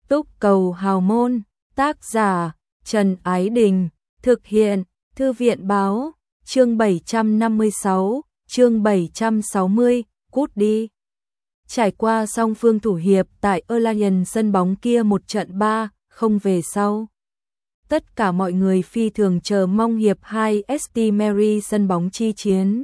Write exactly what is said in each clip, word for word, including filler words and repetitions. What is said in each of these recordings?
Túc cầu hào môn, tác giả Trần Ái Đình, thực hiện Thư viện báo, chương bảy trăm năm mươi sáu, chương bảy trăm sáu mươi, cút đi. Trải qua song phương thủ hiệp tại Allianz sân bóng kia một trận ba không về sau. Tất cả mọi người phi thường chờ mong hiệp hai St Mary sân bóng chi chiến.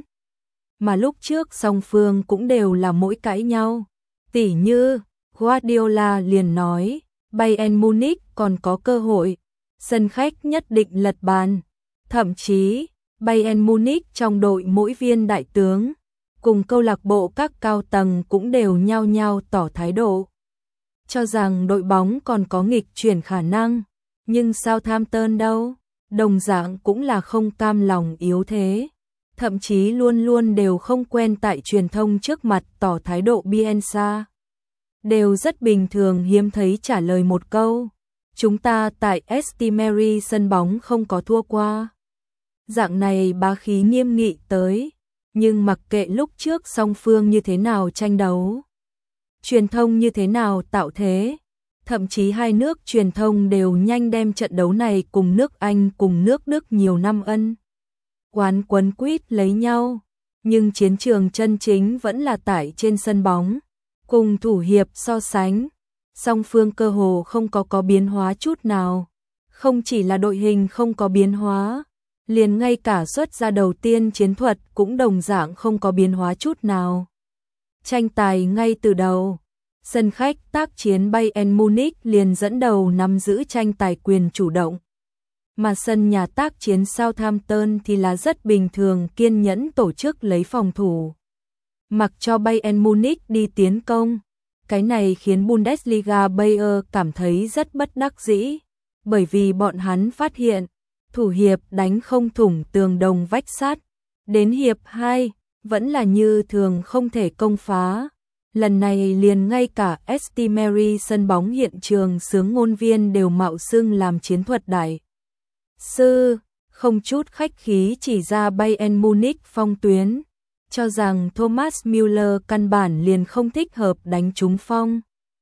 Mà lúc trước song phương cũng đều là mỗi cãi nhau. Tỉ như, Guardiola liền nói, Bayern Munich còn có cơ hội, sân khách nhất định lật bàn. Thậm chí, Bayern Munich trong đội mỗi viên đại tướng, cùng câu lạc bộ các cao tầng cũng đều nhao nhao tỏ thái độ. Cho rằng đội bóng còn có nghịch chuyển khả năng, nhưng Southampton đâu, đồng dạng cũng là không cam lòng yếu thế. Thậm chí luôn luôn đều không quen tại truyền thông trước mặt tỏ thái độ Bielsa. Đều rất bình thường hiếm thấy trả lời một câu, chúng ta tại St Mary sân bóng không có thua qua. Dạng này bá khí nghiêm nghị tới, nhưng mặc kệ lúc trước song phương như thế nào tranh đấu, truyền thông như thế nào tạo thế, thậm chí hai nước truyền thông đều nhanh đem trận đấu này cùng nước Anh cùng nước Đức nhiều năm ân oán quấn quýt lấy nhau, nhưng chiến trường chân chính vẫn là tại trên sân bóng. Cùng thủ hiệp so sánh, song phương cơ hồ không có có biến hóa chút nào. Không chỉ là đội hình không có biến hóa, liền ngay cả xuất ra đầu tiên chiến thuật cũng đồng dạng không có biến hóa chút nào. Tranh tài ngay từ đầu, sân khách tác chiến Bayern Munich liền dẫn đầu nắm giữ tranh tài quyền chủ động. Mà sân nhà tác chiến Southampton thì là rất bình thường kiên nhẫn tổ chức lấy phòng thủ. Mặc cho Bayern Munich đi tiến công, cái này khiến Bundesliga Bayer cảm thấy rất bất đắc dĩ, bởi vì bọn hắn phát hiện, thủ hiệp đánh không thủng tường đồng vách sắt, đến hiệp hai, vẫn là như thường không thể công phá. Lần này liền ngay cả St Mary sân bóng hiện trường xướng ngôn viên đều mạo xưng làm chiến thuật đại sư, không chút khách khí chỉ ra Bayern Munich phong tuyến, cho rằng Thomas Müller căn bản liền không thích hợp đánh trúng phong.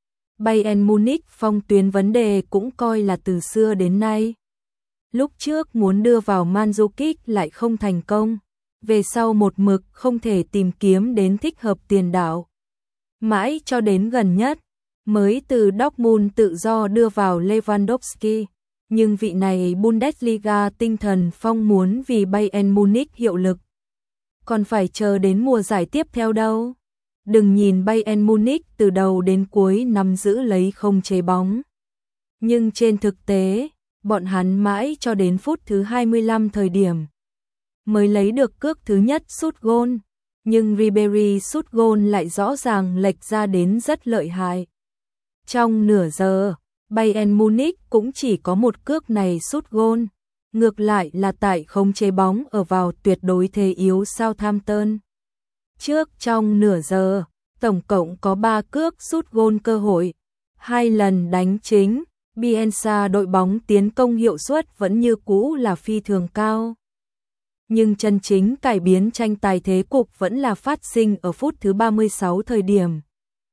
Bayern Munich phong tuyến vấn đề cũng coi là từ xưa đến nay. Lúc trước muốn đưa vào Mandzukic lại không thành công, về sau một mực không thể tìm kiếm đến thích hợp tiền đạo. Mãi cho đến gần nhất, mới từ Dortmund tự do đưa vào Lewandowski, nhưng vị này Bundesliga tinh thần phong muốn vì Bayern Munich hiệu lực. Còn phải chờ đến mùa giải tiếp theo đâu. Đừng nhìn Bayern Munich từ đầu đến cuối nắm giữ lấy không chế bóng. Nhưng trên thực tế, bọn hắn mãi cho đến phút thứ hai mươi lăm thời điểm mới lấy được cước thứ nhất sút gôn, nhưng Ribery sút gôn lại rõ ràng lệch ra đến rất lợi hại. Trong nửa giờ, Bayern Munich cũng chỉ có một cước này sút gôn, ngược lại là tại không chế bóng ở vào tuyệt đối thế yếu Southampton. Trước trong nửa giờ, tổng cộng có ba cước sút gôn cơ hội, hai lần đánh chính, Bielsa đội bóng tiến công hiệu suất vẫn như cũ là phi thường cao. Nhưng chân chính cải biến tranh tài thế cục vẫn là phát sinh ở phút thứ ba mươi sáu thời điểm.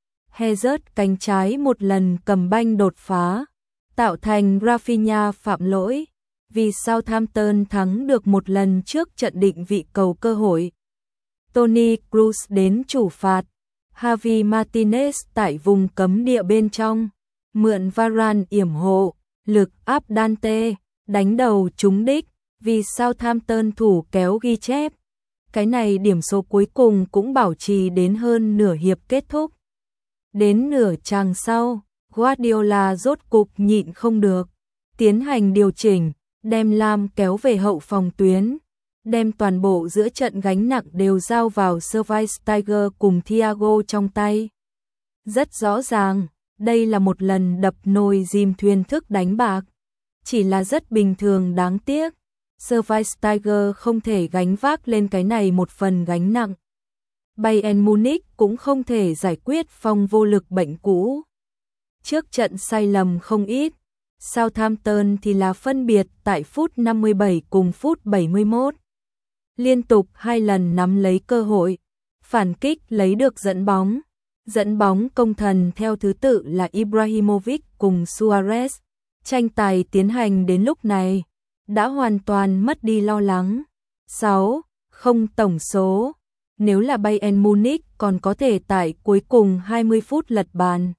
Hazard cánh trái một lần cầm banh đột phá, tạo thành Rafinha phạm lỗi, vì Southampton thắng được một lần trước trận định vị cầu cơ hội. Toni Kroos đến chủ phạt, Javi Martinez tại vùng cấm địa bên trong, mượn Varane yểm hộ, lực áp Dante, đánh đầu trúng đích, vì Southampton thủ kéo ghi chép. Cái này điểm số cuối cùng cũng bảo trì đến hơn nửa hiệp kết thúc. Đến nửa chàng sau, Guardiola rốt cục nhịn không được, tiến hành điều chỉnh, đem Lam kéo về hậu phòng tuyến, đem toàn bộ giữa trận gánh nặng đều giao vào Schweinsteiger cùng Thiago trong tay. Rất rõ ràng, đây là một lần đập nồi dìm thuyền thức đánh bạc, chỉ là rất bình thường đáng tiếc. Schweinsteiger không thể gánh vác lên cái này một phần gánh nặng. Bayern Munich cũng không thể giải quyết phong vô lực bệnh cũ. Trước trận sai lầm không ít, Southampton thì là phân biệt tại phút năm mươi bảy cùng phút bảy mươi mốt. Liên tục hai lần nắm lấy cơ hội, phản kích lấy được dẫn bóng, Dẫn bóng công thần theo thứ tự là Ibrahimovic cùng Suarez. Tranh tài tiến hành đến lúc này đã hoàn toàn mất đi lo lắng. sáu không tổng số. Nếu là Bayern Munich còn có thể tại cuối cùng hai mươi phút lật bàn,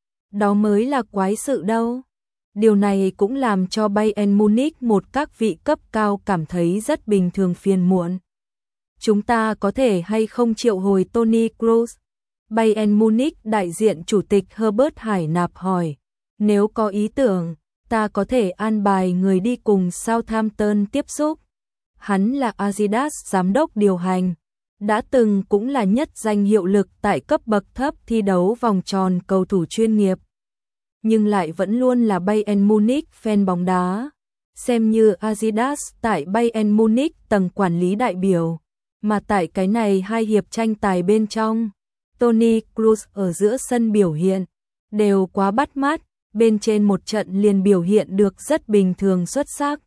đó mới là quái sự đâu. Điều này cũng làm cho Bayern Munich một các vị cấp cao cảm thấy rất bình thường phiền muộn. Chúng ta có thể hay không triệu hồi Toni Kroos? Bayern Munich đại diện chủ tịch Herbert Hải Nạp hỏi. Nếu có ý tưởng, ta có thể an bài người đi cùng Southampton tiếp xúc. Hắn là Adidas giám đốc điều hành, đã từng cũng là nhất danh hiệu lực tại cấp bậc thấp thi đấu vòng tròn cầu thủ chuyên nghiệp, nhưng lại vẫn luôn là Bayern Munich fan bóng đá, xem như Adidas tại Bayern Munich tầng quản lý đại biểu, mà tại cái này hai hiệp tranh tài bên trong, Toni Kroos ở giữa sân biểu hiện đều quá bắt mắt, bên trên một trận liền biểu hiện được rất bình thường xuất sắc.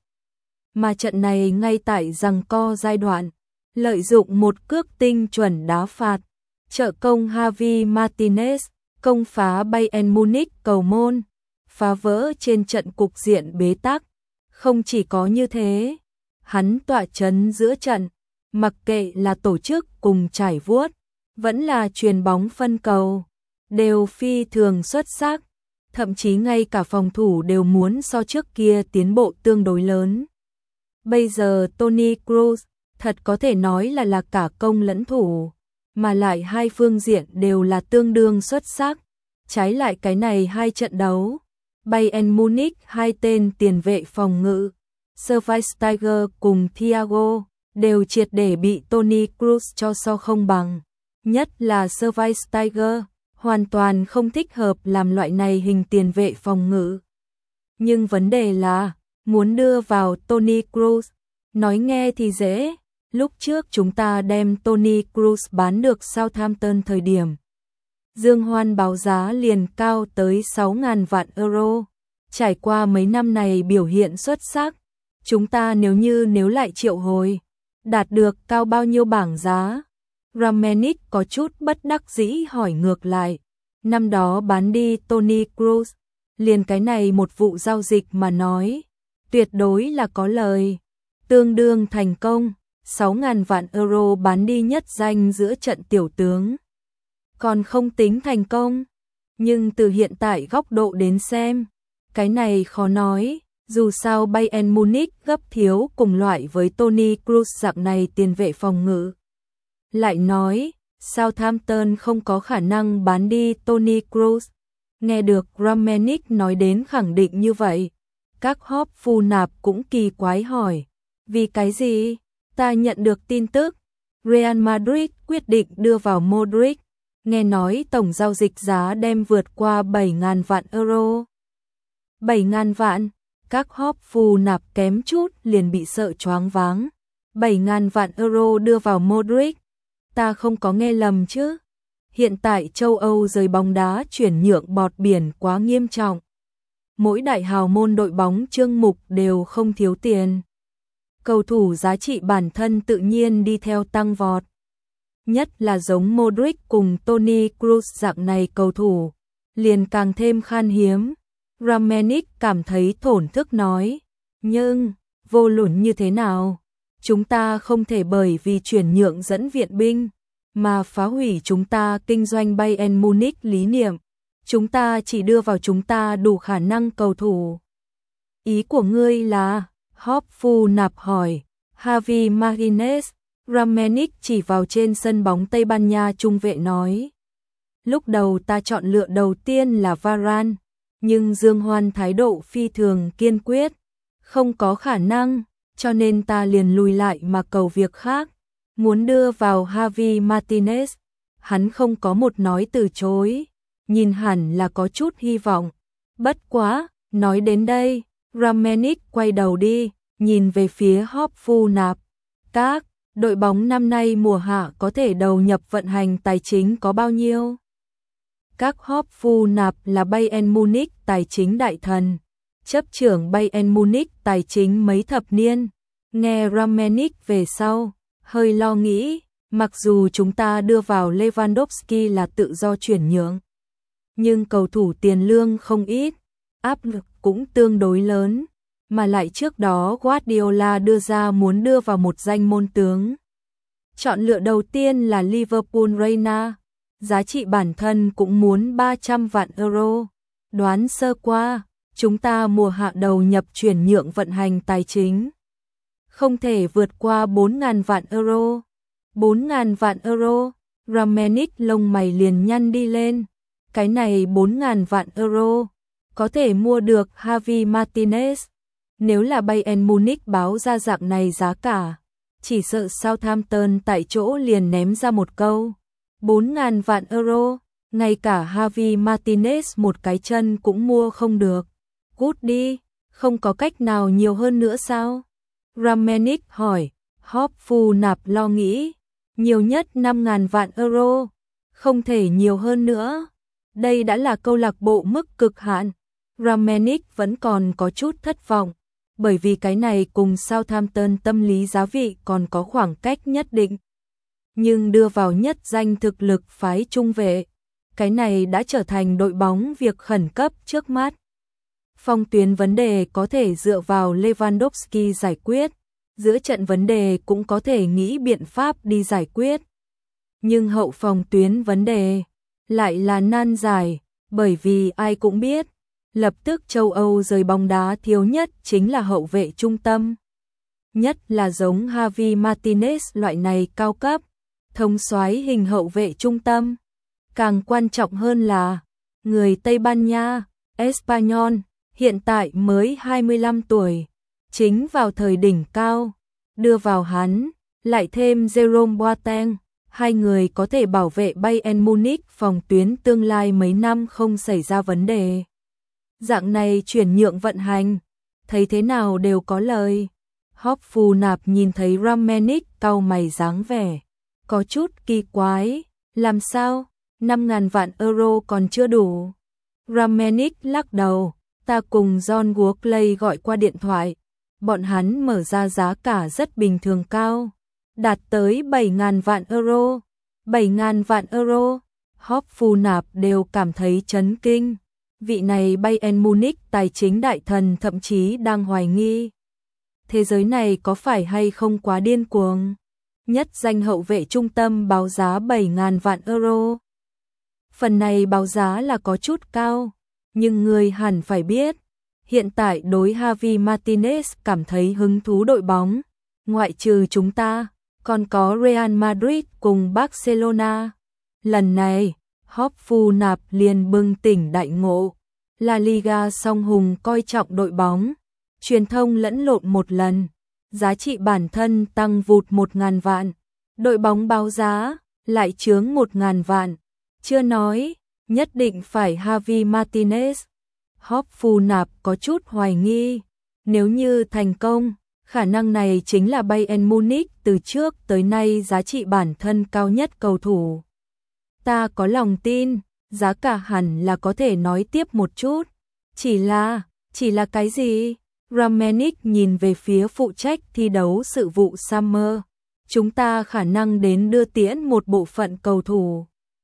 Mà trận này ngay tại giằng co giai đoạn, lợi dụng một cước tinh chuẩn đá phạt, trợ công Javi Martinez, công phá Bayern Munich cầu môn, phá vỡ trên trận cục diện bế tắc. Không chỉ có như thế, hắn tọa chấn giữa trận, mặc kệ là tổ chức cùng trải vuốt, vẫn là chuyền bóng phân cầu, đều phi thường xuất sắc, thậm chí ngay cả phòng thủ đều muốn so trước kia tiến bộ tương đối lớn. Bây giờ Toni Kroos thật có thể nói là là cả công lẫn thủ, mà lại hai phương diện đều là tương đương xuất sắc. Trái lại cái này hai trận đấu, Bayern Munich hai tên tiền vệ phòng ngự, Schweinsteiger cùng Thiago, đều triệt để bị Toni Kroos cho so không bằng. Nhất là Schweinsteiger, hoàn toàn không thích hợp làm loại này hình tiền vệ phòng ngự. Nhưng vấn đề là, muốn đưa vào Toni Kroos, nói nghe thì dễ, lúc trước chúng ta đem Toni Kroos bán được Southampton thời điểm. Dương Hoan báo giá liền cao tới sáu nghìn vạn euro, trải qua mấy năm này biểu hiện xuất sắc, chúng ta nếu như nếu lại triệu hồi, đạt được cao bao nhiêu bảng giá? Rangnick có chút bất đắc dĩ hỏi ngược lại, năm đó bán đi Toni Kroos, liền cái này một vụ giao dịch mà nói, tuyệt đối là có lời, tương đương thành công, sáu nghìn vạn euro bán đi nhất danh giữa trận tiểu tướng. Còn không tính thành công, nhưng từ hiện tại góc độ đến xem, cái này khó nói, dù sao Bayern Munich gấp thiếu cùng loại với Toni Kroos dạng này tiền vệ phòng ngự. Lại nói, Southampton không có khả năng bán đi Toni Kroos. Nghe được Rangnick nói đến khẳng định như vậy, các hop phu nạp cũng kỳ quái hỏi, vì cái gì? Ta nhận được tin tức, Real Madrid quyết định đưa vào Modric, nghe nói tổng giao dịch giá đem vượt qua bảy nghìn vạn euro. bảy nghìn vạn, các hop phu nạp kém chút liền bị sợ choáng váng. bảy nghìn vạn euro đưa vào Modric, ta không có nghe lầm chứ? Hiện tại châu Âu giới bóng đá chuyển nhượng bọt biển quá nghiêm trọng. Mỗi đại hào môn đội bóng chương mục đều không thiếu tiền. Cầu thủ giá trị bản thân tự nhiên đi theo tăng vọt. Nhất là giống Modric cùng Toni Kroos dạng này cầu thủ, liền càng thêm khan hiếm. Rangnick cảm thấy thổn thức nói, nhưng, vô luận như thế nào, chúng ta không thể bởi vì chuyển nhượng dẫn viện binh, mà phá hủy chúng ta kinh doanh Bayern Munich lý niệm. Chúng ta chỉ đưa vào chúng ta đủ khả năng cầu thủ. Ý của ngươi là, hop phu nạp hỏi, Javi Martinez, Rangnick chỉ vào trên sân bóng Tây Ban Nha trung vệ nói. Lúc đầu ta chọn lựa đầu tiên là Varane, nhưng Dương Hoan thái độ phi thường kiên quyết, không có khả năng, cho nên ta liền lùi lại mà cầu việc khác, muốn đưa vào Javi Martinez, hắn không có một nói từ chối, nhìn hẳn là có chút hy vọng. Bất quá, nói đến đây, Rangnick quay đầu đi, nhìn về phía hop phu nạp. Các đội bóng năm nay mùa hạ có thể đầu nhập vận hành tài chính có bao nhiêu? Các hop phu nạp là Bayern Munich tài chính đại thần, chấp trưởng Bayern Munich tài chính mấy thập niên. Nghe Rangnick về sau, hơi lo nghĩ, Mặc dù chúng ta đưa vào Lewandowski là tự do chuyển nhượng, nhưng cầu thủ tiền lương không ít, áp lực cũng tương đối lớn, mà lại trước đó Guardiola đưa ra muốn đưa vào một danh môn tướng. Chọn lựa đầu tiên là Liverpool Reina, giá trị bản thân cũng muốn ba trăm vạn euro. Đoán sơ qua, chúng ta mùa hạ đầu nhập chuyển nhượng vận hành tài chính không thể vượt qua bốn nghìn vạn euro. bốn nghìn vạn euro, Rangnick lông mày liền nhăn đi lên. Cái này bốn nghìn vạn euro, có thể mua được Javi Martinez. Nếu là Bayern Munich báo ra dạng này giá cả, chỉ sợ Southampton tại chỗ liền ném ra một câu. bốn nghìn vạn euro, ngay cả Javi Martinez một cái chân cũng mua không được. Cút đi, không có cách nào nhiều hơn nữa sao? Rangnick hỏi. Hop Phu Nạp lo nghĩ. Nhiều nhất năm nghìn vạn euro, không thể nhiều hơn nữa. Đây đã là câu lạc bộ mức cực hạn. Rangnick vẫn còn có chút thất vọng, bởi vì cái này cùng Southampton tâm lý giá vị còn có khoảng cách nhất định. Nhưng đưa vào nhất danh thực lực phái trung vệ, cái này đã trở thành đội bóng việc khẩn cấp trước mắt. Phong tuyến vấn đề có thể dựa vào Lewandowski giải quyết, giữa trận vấn đề cũng có thể nghĩ biện pháp đi giải quyết. Nhưng hậu phòng tuyến vấn đề lại là nan giải, bởi vì ai cũng biết, lập tức châu Âu giới bóng đá thiếu nhất chính là hậu vệ trung tâm. Nhất là giống Javi Martinez loại này cao cấp, thống soái hình hậu vệ trung tâm. Càng quan trọng hơn là, người Tây Ban Nha, Espanyol, hiện tại mới hai mươi lăm tuổi, chính vào thời đỉnh cao, đưa vào hắn, lại thêm Jerome Boateng, hai người có thể bảo vệ Bayern Munich phòng tuyến tương lai mấy năm không xảy ra vấn đề. Dạng này chuyển nhượng vận hành, thấy thế nào đều có lời. Hop Phu Nạp nhìn thấy Rangnick cau mày dáng vẻ có chút kỳ quái, làm sao, năm nghìn vạn euro còn chưa đủ. Rangnick lắc đầu, ta cùng John Workley gọi qua điện thoại, bọn hắn mở ra giá cả rất bình thường cao, đạt tới bảy nghìn vạn euro. bảy nghìn vạn euro, Hop Phu Nạp đều cảm thấy chấn kinh. Vị này Bayern Munich tài chính đại thần thậm chí đang hoài nghi. Thế giới này có phải hay không quá điên cuồng? Nhất danh hậu vệ trung tâm báo giá bảy nghìn vạn euro. Phần này báo giá là có chút cao, nhưng người hẳn phải biết, hiện tại đối Javi Martinez cảm thấy hứng thú đội bóng, ngoại trừ chúng ta, còn có Real Madrid cùng Barcelona. Lần này, Hop Phu Nạp liền bừng tỉnh đại ngộ. La Liga song hùng coi trọng đội bóng, truyền thông lẫn lộn một lần, giá trị bản thân tăng vụt một nghìn vạn, đội bóng báo giá lại chướng một nghìn vạn, chưa nói, nhất định phải Javi Martinez. Hop Phu Nạp có chút hoài nghi, nếu như thành công, khả năng này chính là Bayern Munich từ trước tới nay giá trị bản thân cao nhất cầu thủ. Ta có lòng tin, giá cả hẳn là có thể nói tiếp một chút. Chỉ là, chỉ là cái gì? Rangnick nhìn về phía phụ trách thi đấu sự vụ Summer. Chúng ta khả năng đến đưa tiễn một bộ phận cầu thủ.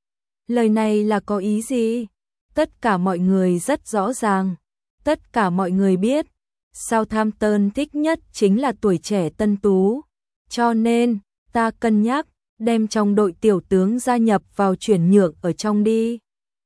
Lời này là có ý gì? Tất cả mọi người rất rõ ràng. Tất cả mọi người biết, Southampton thích nhất chính là tuổi trẻ tân tú. Cho nên, ta cân nhắc, đem trong đội tiểu tướng gia nhập vào chuyển nhượng ở trong đi.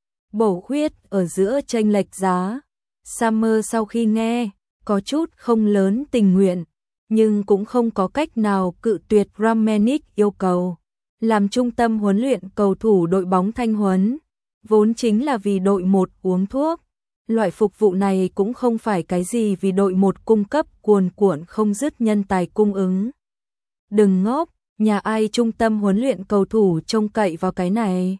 Bổ khuyết ở giữa chênh lệch giá. Summer sau khi nghe, có chút không lớn tình nguyện, nhưng cũng không có cách nào cự tuyệt Rangnick yêu cầu. Làm trung tâm huấn luyện cầu thủ đội bóng Thanh Huấn, vốn chính là vì đội một uống thuốc. Loại phục vụ này cũng không phải cái gì vì đội một cung cấp cuồn cuộn không dứt nhân tài cung ứng. Đừng ngốc, nhà ai trung tâm huấn luyện cầu thủ trông cậy vào cái này.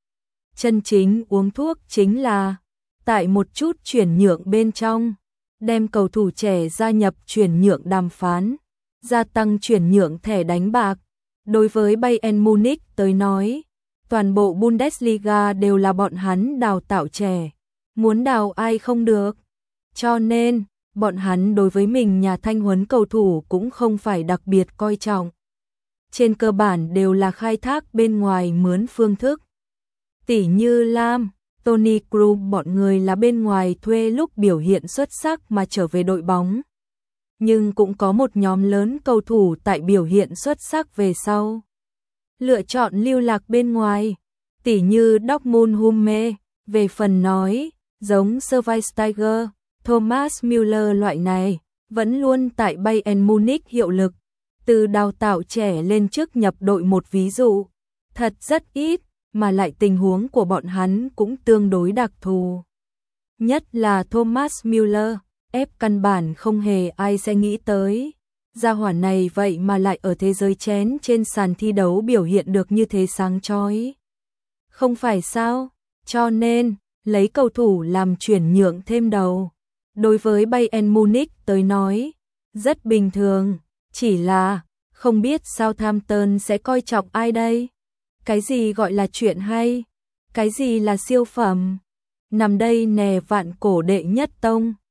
Chân chính uống thuốc chính là tại một chút chuyển nhượng bên trong, đem cầu thủ trẻ gia nhập chuyển nhượng đàm phán, gia tăng chuyển nhượng thẻ đánh bạc. Đối với Bayern Munich tới nói, toàn bộ Bundesliga đều là bọn hắn đào tạo trẻ, muốn đào ai không được. Cho nên, bọn hắn đối với mình nhà Thanh Huấn cầu thủ cũng không phải đặc biệt coi trọng. trên cơ bản đều là khai thác bên ngoài mướn phương thức. Tỉ như Lam, Toni Kroos bọn người là bên ngoài thuê lúc biểu hiện xuất sắc mà trở về đội bóng. Nhưng cũng có một nhóm lớn cầu thủ tại biểu hiện xuất sắc về sau lựa chọn lưu lạc bên ngoài, tỉ như Dortmund Hummels, về phần nói, giống Schweinsteiger, Thomas Müller loại này, vẫn luôn tại Bayern Munich hiệu lực, từ đào tạo trẻ lên trước nhập đội một ví dụ, thật rất ít, mà lại tình huống của bọn hắn cũng tương đối đặc thù. Nhất là Thomas Müller, ép căn bản không hề ai sẽ nghĩ tới. Gia hỏa này vậy mà lại ở thế giới chén trên sàn thi đấu biểu hiện được như thế sáng chói. Không phải sao? Cho nên, lấy cầu thủ làm chuyển nhượng thêm đầu. Đối với Bayern Munich tới nói, rất bình thường, chỉ là không biết Southampton sẽ coi trọng ai đây? Cái gì gọi là chuyện hay? Cái gì là siêu phẩm? Nằm đây nè vạn cổ đệ nhất tông.